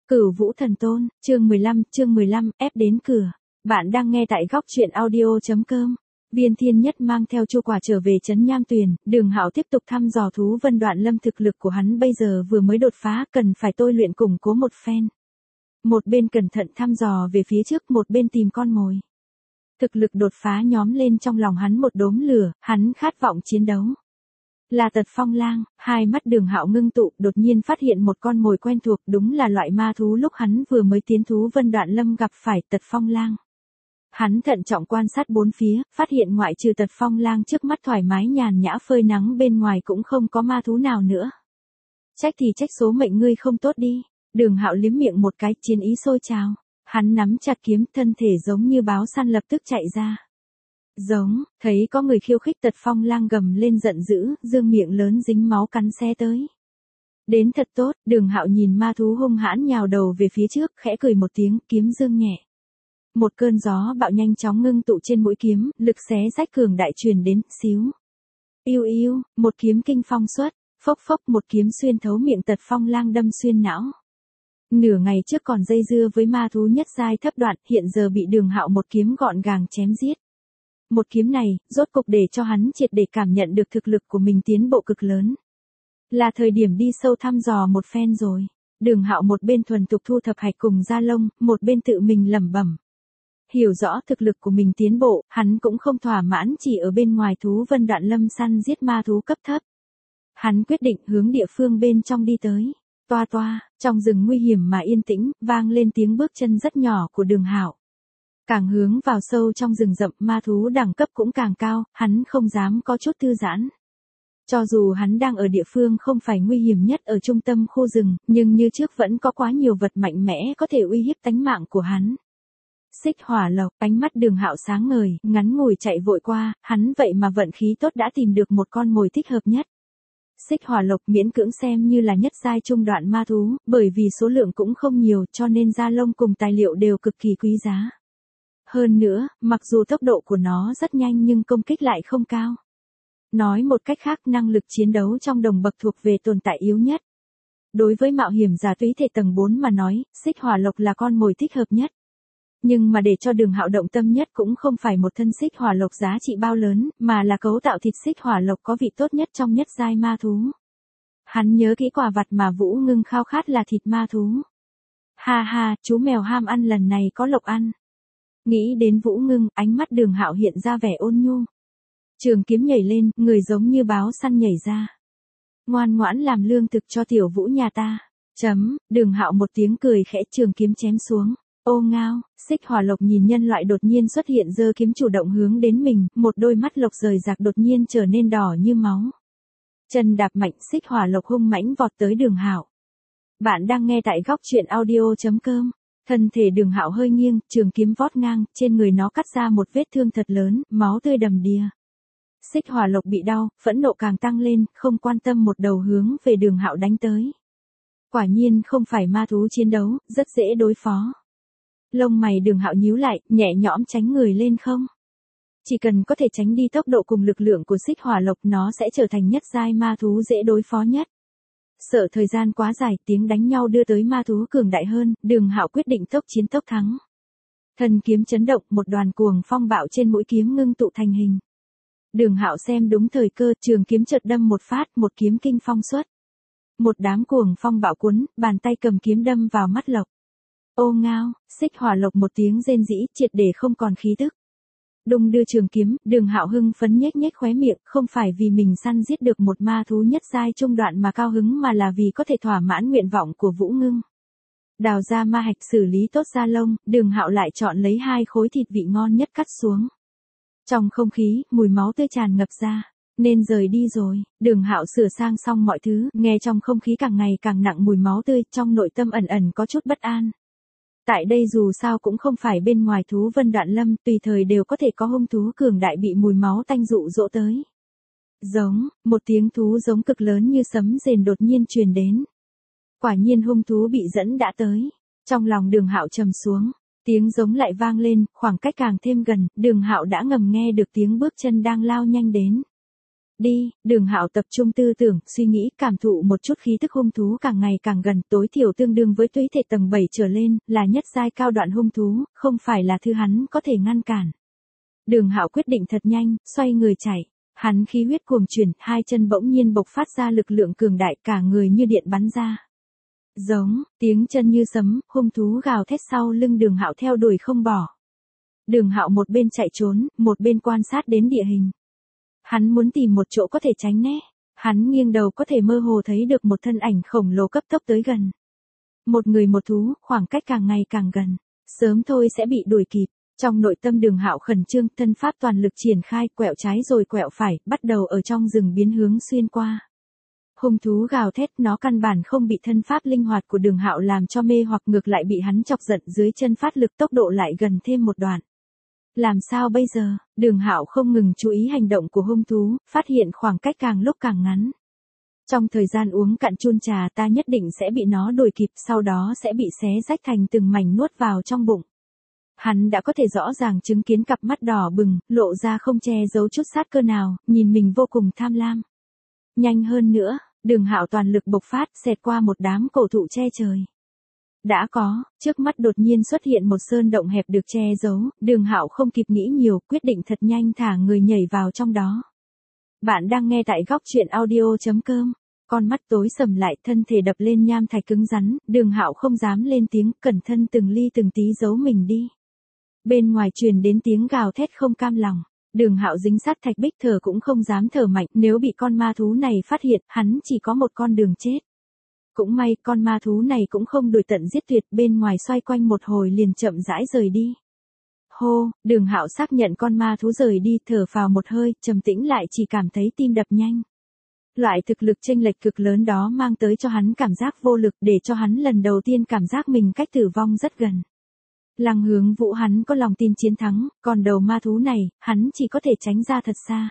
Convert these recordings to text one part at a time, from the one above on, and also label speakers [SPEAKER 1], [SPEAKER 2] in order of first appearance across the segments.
[SPEAKER 1] Cửu Vũ Thần Tôn, chương 15, ép đến cửa. Bạn đang nghe tại góc truyện audio.com. Viên Thiên Nhất mang theo Chu Quả trở về trấn Nham Tuyền, Đường Hạo tiếp tục thăm dò thú Vân Đoạn Lâm, thực lực của hắn bây giờ vừa mới đột phá, cần phải tôi luyện củng cố một phen. Một bên cẩn thận thăm dò về phía trước, một bên tìm con mồi. Thực lực đột phá nhóm lên trong lòng hắn một đốm lửa, hắn khát vọng chiến đấu. Là Tật Phong Lang, hai mắt Đường Hạo ngưng tụ, đột nhiên phát hiện một con mồi quen thuộc, đúng là loại ma thú lúc hắn vừa mới tiến thú Vân Đoạn Lâm gặp phải, Tật Phong Lang. Hắn thận trọng quan sát bốn phía, phát hiện ngoại trừ Tật Phong Lang trước mắt thoải mái nhàn nhã phơi nắng bên ngoài cũng không có ma thú nào nữa. Trách thì trách số mệnh ngươi không tốt đi. Đường Hạo liếm miệng một cái, chiến ý sôi trào. Hắn nắm chặt kiếm, thân thể giống như báo săn lập tức chạy ra. Giống, thấy có người khiêu khích, Tật Phong Lang gầm lên giận dữ, dương miệng lớn dính máu cắn xé tới. Đến thật tốt, Đường Hạo nhìn ma thú hung hãn nhào đầu về phía trước, khẽ cười một tiếng, kiếm dương nhẹ. Một cơn gió bạo nhanh chóng ngưng tụ trên mũi kiếm, lực xé rách cường đại truyền đến, xíu. Yêu yêu, một kiếm kinh phong xuất, phốc phốc, một kiếm xuyên thấu miệng Tật Phong Lang đâm xuyên não. Nửa ngày trước còn dây dưa với ma thú nhất giai thấp đoạn, hiện giờ bị Đường Hạo một kiếm gọn gàng chém giết. Một kiếm này, rốt cục để cho hắn triệt để cảm nhận được thực lực của mình tiến bộ cực lớn. Là thời điểm đi sâu thăm dò một phen rồi. Đường Hạo một bên thuần thục thu thập hạch cùng da lông, một bên tự mình lẩm bẩm. Hiểu rõ thực lực của mình tiến bộ, hắn cũng không thỏa mãn chỉ ở bên ngoài thú Vân Đoạn Lâm săn giết ma thú cấp thấp. Hắn quyết định hướng địa phương bên trong đi tới. Toa toa, trong rừng nguy hiểm mà yên tĩnh, vang lên tiếng bước chân rất nhỏ của Đường Hạo. Càng hướng vào sâu trong rừng rậm, ma thú đẳng cấp cũng càng cao, hắn không dám có chút thư giãn. Cho dù hắn đang ở địa phương không phải nguy hiểm nhất ở trung tâm khu rừng, nhưng như trước vẫn có quá nhiều vật mạnh mẽ có thể uy hiếp tánh mạng của hắn. Xích hỏa lộc, ánh mắt Đường Hạo sáng ngời, ngắn ngủi chạy vội qua, hắn vậy mà vận khí tốt đã tìm được một con mồi thích hợp nhất. Xích hỏa lộc miễn cưỡng xem như là nhất giai trung đoạn ma thú, bởi vì số lượng cũng không nhiều cho nên da lông cùng tài liệu đều cực kỳ quý giá. Hơn nữa, mặc dù tốc độ của nó rất nhanh nhưng công kích lại không cao. Nói một cách khác, năng lực chiến đấu trong đồng bậc thuộc về tồn tại yếu nhất. Đối với mạo hiểm giả túy thể tầng 4 mà nói, xích hỏa lộc là con mồi thích hợp nhất. Nhưng mà để cho Đường Hạo động tâm nhất cũng không phải một thân xích hỏa lộc giá trị bao lớn, mà là cấu tạo thịt xích hỏa lộc có vị tốt nhất trong nhất giai ma thú. Hắn nhớ kỹ quả vặt mà Vũ Ngưng khao khát là thịt ma thú. Ha ha, chú mèo ham ăn lần này có lộc ăn. Nghĩ đến Vũ Ngưng, ánh mắt Đường Hạo hiện ra vẻ ôn nhu. Trường kiếm nhảy lên, người giống như báo săn nhảy ra. Ngoan ngoãn làm lương thực cho tiểu Vũ nhà ta. Đường Hạo một tiếng cười khẽ, trường kiếm chém xuống. Ô ngao, xích hỏa lộc nhìn nhân loại đột nhiên xuất hiện giơ kiếm chủ động hướng đến mình, một đôi mắt lộc rời rạc đột nhiên trở nên đỏ như máu. Chân đạp mạnh, xích hỏa lộc hung mãnh vọt tới Đường Hạo. Bạn đang nghe tại góc truyện audio.com. Thân thể Đường Hạo hơi nghiêng, trường kiếm vót ngang, trên người nó cắt ra một vết thương thật lớn, máu tươi đầm đìa. Xích hỏa lộc bị đau, phẫn nộ càng tăng lên, không quan tâm một đầu hướng về Đường Hạo đánh tới. Quả nhiên không phải ma thú chiến đấu, rất dễ đối phó. Lông mày Đường Hạo nhíu lại, nhẹ nhõm tránh người lên không. Chỉ cần có thể tránh đi tốc độ cùng lực lượng của xích hỏa lộc, nó sẽ trở thành nhất giai ma thú dễ đối phó nhất. Sợ thời gian quá dài, tiếng đánh nhau đưa tới ma thú cường đại hơn, Đường Hạo quyết định tốc chiến tốc thắng. Thân kiếm chấn động, một đoàn cuồng phong bạo trên mũi kiếm ngưng tụ thành hình. Đường Hạo xem đúng thời cơ, trường kiếm chợt đâm một phát, một kiếm kinh phong xuất. Một đám cuồng phong bạo cuốn, bàn tay cầm kiếm đâm vào mắt lộc. Ô ngao, xích hỏa lộc một tiếng rên rỉ, triệt để không còn khí tức. Đung đưa trường kiếm, Đường Hạo hưng phấn nhếch nhếch khóe miệng, không phải vì mình săn giết được một ma thú nhất giai trung đoạn mà cao hứng, mà là vì có thể thỏa mãn nguyện vọng của Vũ Ngưng. Đào ra ma hạch, xử lý tốt da lông, Đường Hạo lại chọn lấy 2 khối thịt vị ngon nhất cắt xuống. Trong không khí, mùi máu tươi tràn ngập ra. Nên rời đi rồi. Đường Hạo sửa sang xong mọi thứ, nghe trong không khí càng ngày càng nặng mùi máu tươi, trong nội tâm ẩn ẩn có chút bất an. Tại đây dù sao cũng không phải bên ngoài thú Vân Đoạn Lâm, tùy thời đều có thể có hung thú cường đại bị mùi máu tanh dụ dỗ tới. Giống, một tiếng thú giống cực lớn như sấm rền đột nhiên truyền đến. Quả nhiên hung thú bị dẫn đã tới. Trong lòng Đường Hạo trầm xuống, tiếng giống lại vang lên, khoảng cách càng thêm gần, Đường Hạo đã ngầm nghe được tiếng bước chân đang lao nhanh đến. Đi, Đường Hạo tập trung tư tưởng, suy nghĩ, cảm thụ một chút khí tức hung thú càng ngày càng gần, tối thiểu tương đương với túy thể tầng 7 trở lên, là nhất giai cao đoạn hung thú, không phải là thứ hắn có thể ngăn cản. Đường Hạo quyết định thật nhanh, xoay người chạy. Hắn khí huyết cuồng chuyển, hai chân bỗng nhiên bộc phát ra lực lượng cường đại, cả người như điện bắn ra. Giống, tiếng chân như sấm, hung thú gào thét sau lưng Đường Hạo theo đuổi không bỏ. Đường Hạo một bên chạy trốn, một bên quan sát đến địa hình. Hắn muốn tìm một chỗ có thể tránh né. Hắn nghiêng đầu có thể mơ hồ thấy được một thân ảnh khổng lồ cấp tốc tới gần. Một người một thú, khoảng cách càng ngày càng gần. Sớm thôi sẽ bị đuổi kịp. Trong nội tâm Đường Hạo khẩn trương, thân pháp toàn lực triển khai, quẹo trái rồi quẹo phải, bắt đầu ở trong rừng biến hướng xuyên qua. Hung thú gào thét, nó căn bản không bị thân pháp linh hoạt của Đường Hạo làm cho mê hoặc, ngược lại bị hắn chọc giận, dưới chân phát lực tốc độ lại gần thêm một đoạn. Làm sao bây giờ? Đường Hạo không ngừng chú ý hành động của hung thú, phát hiện khoảng cách càng lúc càng ngắn. Trong thời gian uống cạn chun trà ta nhất định sẽ bị nó đuổi kịp, sau đó sẽ bị xé rách thành từng mảnh nuốt vào trong bụng. Hắn đã có thể rõ ràng chứng kiến cặp mắt đỏ bừng, lộ ra không che giấu chút sát cơ nào, nhìn mình vô cùng tham lam. Nhanh hơn nữa, Đường Hạo toàn lực bộc phát, xẹt qua một đám cổ thụ che trời. Đã có, trước mắt đột nhiên xuất hiện một sơn động hẹp được che giấu, Đường Hạo không kịp nghĩ nhiều, quyết định thật nhanh thả người nhảy vào trong đó. Bạn đang nghe tại góc truyện audio.com. Con mắt tối sầm lại, thân thể đập lên nham thạch cứng rắn, Đường Hạo không dám lên tiếng, cẩn thận từng ly từng tí giấu mình đi. Bên ngoài truyền đến tiếng gào thét không cam lòng. Đường Hạo dính sát thạch bích, thở cũng không dám thở mạnh, nếu bị con ma thú này phát hiện, hắn chỉ có một con đường chết. Cũng may, con ma thú này cũng không đuổi tận giết tuyệt, bên ngoài xoay quanh một hồi liền chậm rãi rời đi. Hô, Đường Hạo xác nhận con ma thú rời đi, thở phào một hơi, trầm tĩnh lại, chỉ cảm thấy tim đập nhanh. Loại thực lực chênh lệch cực lớn đó mang tới cho hắn cảm giác vô lực, để cho hắn lần đầu tiên cảm giác mình cách tử vong rất gần. Lăng Hướng Vũ hắn có lòng tin chiến thắng, còn đầu ma thú này, hắn chỉ có thể tránh ra thật xa.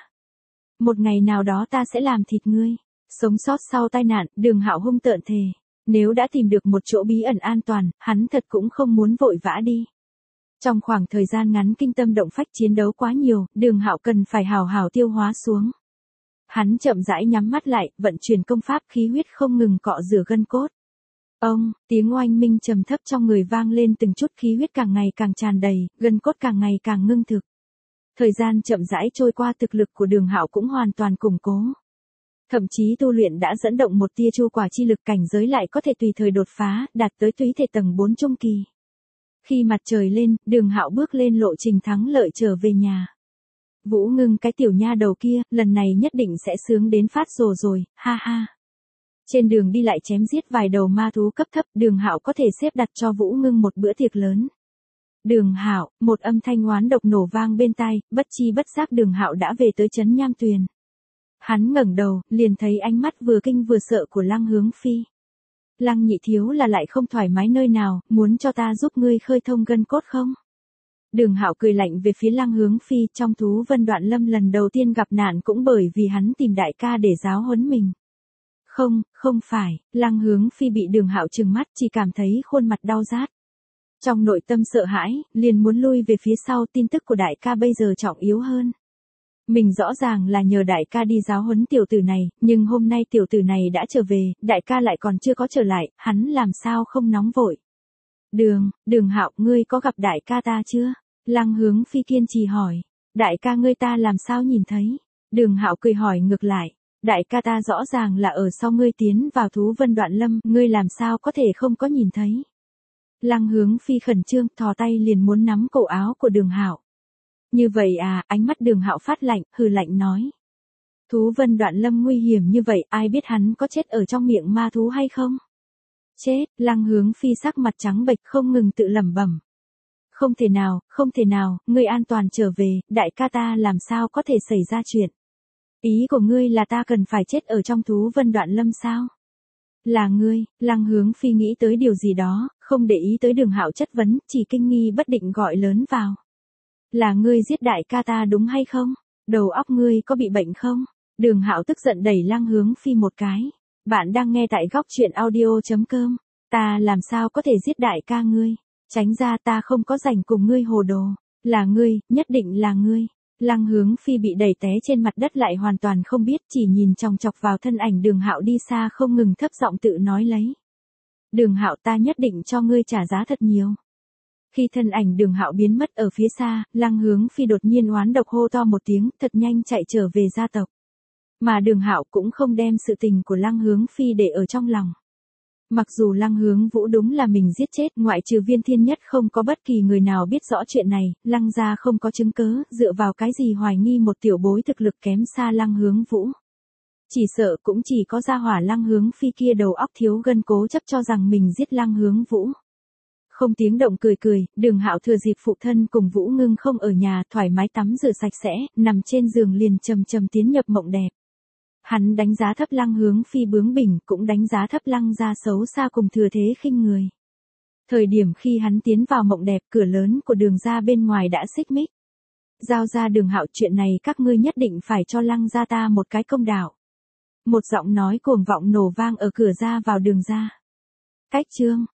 [SPEAKER 1] Một ngày nào đó ta sẽ làm thịt ngươi. Sống sót sau tai nạn, Đường Hạo hung tợn thề. Nếu đã tìm được một chỗ bí ẩn an toàn, hắn thật cũng không muốn vội vã đi. Trong khoảng thời gian ngắn kinh tâm động phách chiến đấu quá nhiều, Đường Hạo cần phải hào hào tiêu hóa xuống. Hắn chậm rãi nhắm mắt lại, vận chuyển công pháp, khí huyết không ngừng cọ rửa gân cốt. Ông, tiếng oanh minh trầm thấp trong người vang lên từng chút, khí huyết càng ngày càng tràn đầy, gân cốt càng ngày càng ngưng thực. Thời gian chậm rãi trôi qua, thực lực của Đường Hạo cũng hoàn toàn củng cố. Thậm chí tu luyện đã dẫn động một tia chu quả chi lực, cảnh giới lại có thể tùy thời đột phá, đạt tới túy thể tầng 4 trung kỳ. Khi mặt trời lên, Đường Hạo bước lên lộ trình thắng lợi trở về nhà. Vũ Ngưng, cái tiểu nha đầu kia, lần này nhất định sẽ sướng đến phát rồ rồi, ha ha. Trên đường đi lại chém giết vài đầu ma thú cấp thấp, Đường Hạo có thể xếp đặt cho Vũ Ngưng một bữa tiệc lớn. Đường Hạo, một âm thanh oán độc nổ vang bên tai, bất chi bất giác Đường Hạo đã về tới trấn Nham Tuyền. Hắn ngẩng đầu, liền thấy ánh mắt vừa kinh vừa sợ của Lăng Hướng Phi. Lăng nhị thiếu là lại không thoải mái nơi nào, muốn cho ta giúp ngươi khơi thông gân cốt không? Đường Hạo cười lạnh về phía Lăng Hướng Phi, trong thú vân đoạn lâm lần đầu tiên gặp nạn cũng bởi vì hắn tìm đại ca để giáo huấn mình. Không, không phải, Lăng Hướng Phi bị Đường Hạo trừng mắt, chỉ cảm thấy khuôn mặt đau rát. Trong nội tâm sợ hãi, liền muốn lui về phía sau, tin tức của đại ca bây giờ trọng yếu hơn. Mình rõ ràng là nhờ đại ca đi giáo huấn tiểu tử này, nhưng hôm nay tiểu tử này đã trở về, đại ca lại còn chưa có trở lại, hắn làm sao không nóng vội. Đường Hạo, ngươi có gặp đại ca ta chưa? Lăng Hướng Phi kiên trì hỏi. Đại ca ngươi ta làm sao nhìn thấy? Đường Hạo cười hỏi ngược lại. Đại ca ta rõ ràng là ở sau ngươi tiến vào thú vân đoạn lâm, ngươi làm sao có thể không có nhìn thấy? Lăng Hướng Phi khẩn trương, thò tay liền muốn nắm cổ áo của Đường Hạo. Như vậy à, ánh mắt Đường Hạo phát lạnh, hừ lạnh nói. Thú vân đoạn lâm nguy hiểm như vậy, ai biết hắn có chết ở trong miệng ma thú hay không? Chết, Lăng Hướng Phi sắc mặt trắng bệch không ngừng tự lẩm bẩm. Không thể nào, ngươi an toàn trở về, đại ca ta làm sao có thể xảy ra chuyện. Ý của ngươi là ta cần phải chết ở trong thú vân đoạn lâm sao? Là ngươi, Lăng Hướng Phi nghĩ tới điều gì đó, không để ý tới Đường Hạo chất vấn, chỉ kinh nghi bất định gọi lớn vào. Là ngươi giết đại ca ta đúng hay không? Đầu óc ngươi có bị bệnh không? Đường Hạo tức giận đẩy Lăng Hướng Phi một cái. Bạn đang nghe tại góc truyện audio.com. Ta làm sao có thể giết đại ca ngươi? Tránh ra, ta không có rảnh cùng ngươi hồ đồ. Là ngươi, nhất định là ngươi. Lăng Hướng Phi bị đẩy té trên mặt đất lại hoàn toàn không biết, chỉ nhìn chòng chọc vào thân ảnh Đường Hạo đi xa không ngừng thấp giọng tự nói lấy. Đường Hạo, ta nhất định cho ngươi trả giá thật nhiều. Khi thân ảnh Đường Hạo biến mất ở phía xa, Lăng Hướng Phi đột nhiên oán độc hô to một tiếng, thật nhanh chạy trở về gia tộc. Mà Đường Hạo cũng không đem sự tình của Lăng Hướng Phi để ở trong lòng. Mặc dù Lăng Hướng Vũ đúng là mình giết chết, ngoại trừ Viên Thiên Nhất không có bất kỳ người nào biết rõ chuyện này, Lăng gia không có chứng cớ, dựa vào cái gì hoài nghi một tiểu bối thực lực kém xa Lăng Hướng Vũ. Chỉ sợ cũng chỉ có gia hỏa Lăng Hướng Phi kia đầu óc thiếu gân cố chấp cho rằng mình giết Lăng Hướng Vũ. Không tiếng động cười cười, Đường Hạo thừa dịp phụ thân cùng Vũ Ngưng không ở nhà, thoải mái tắm rửa sạch sẽ, nằm trên giường liền chầm chầm tiến nhập mộng đẹp. Hắn đánh giá thấp Lăng Hướng Phi bướng bỉnh, cũng đánh giá thấp Lăng gia xấu xa cùng thừa thế khinh người. Thời điểm khi hắn tiến vào mộng đẹp, cửa lớn của Đường gia bên ngoài đã xích mích. Giao ra Đường Hạo, chuyện này các ngươi nhất định phải cho Lăng gia ta một cái công đạo. Một giọng nói cuồng vọng nổ vang ở cửa ra vào Đường gia. Cách chương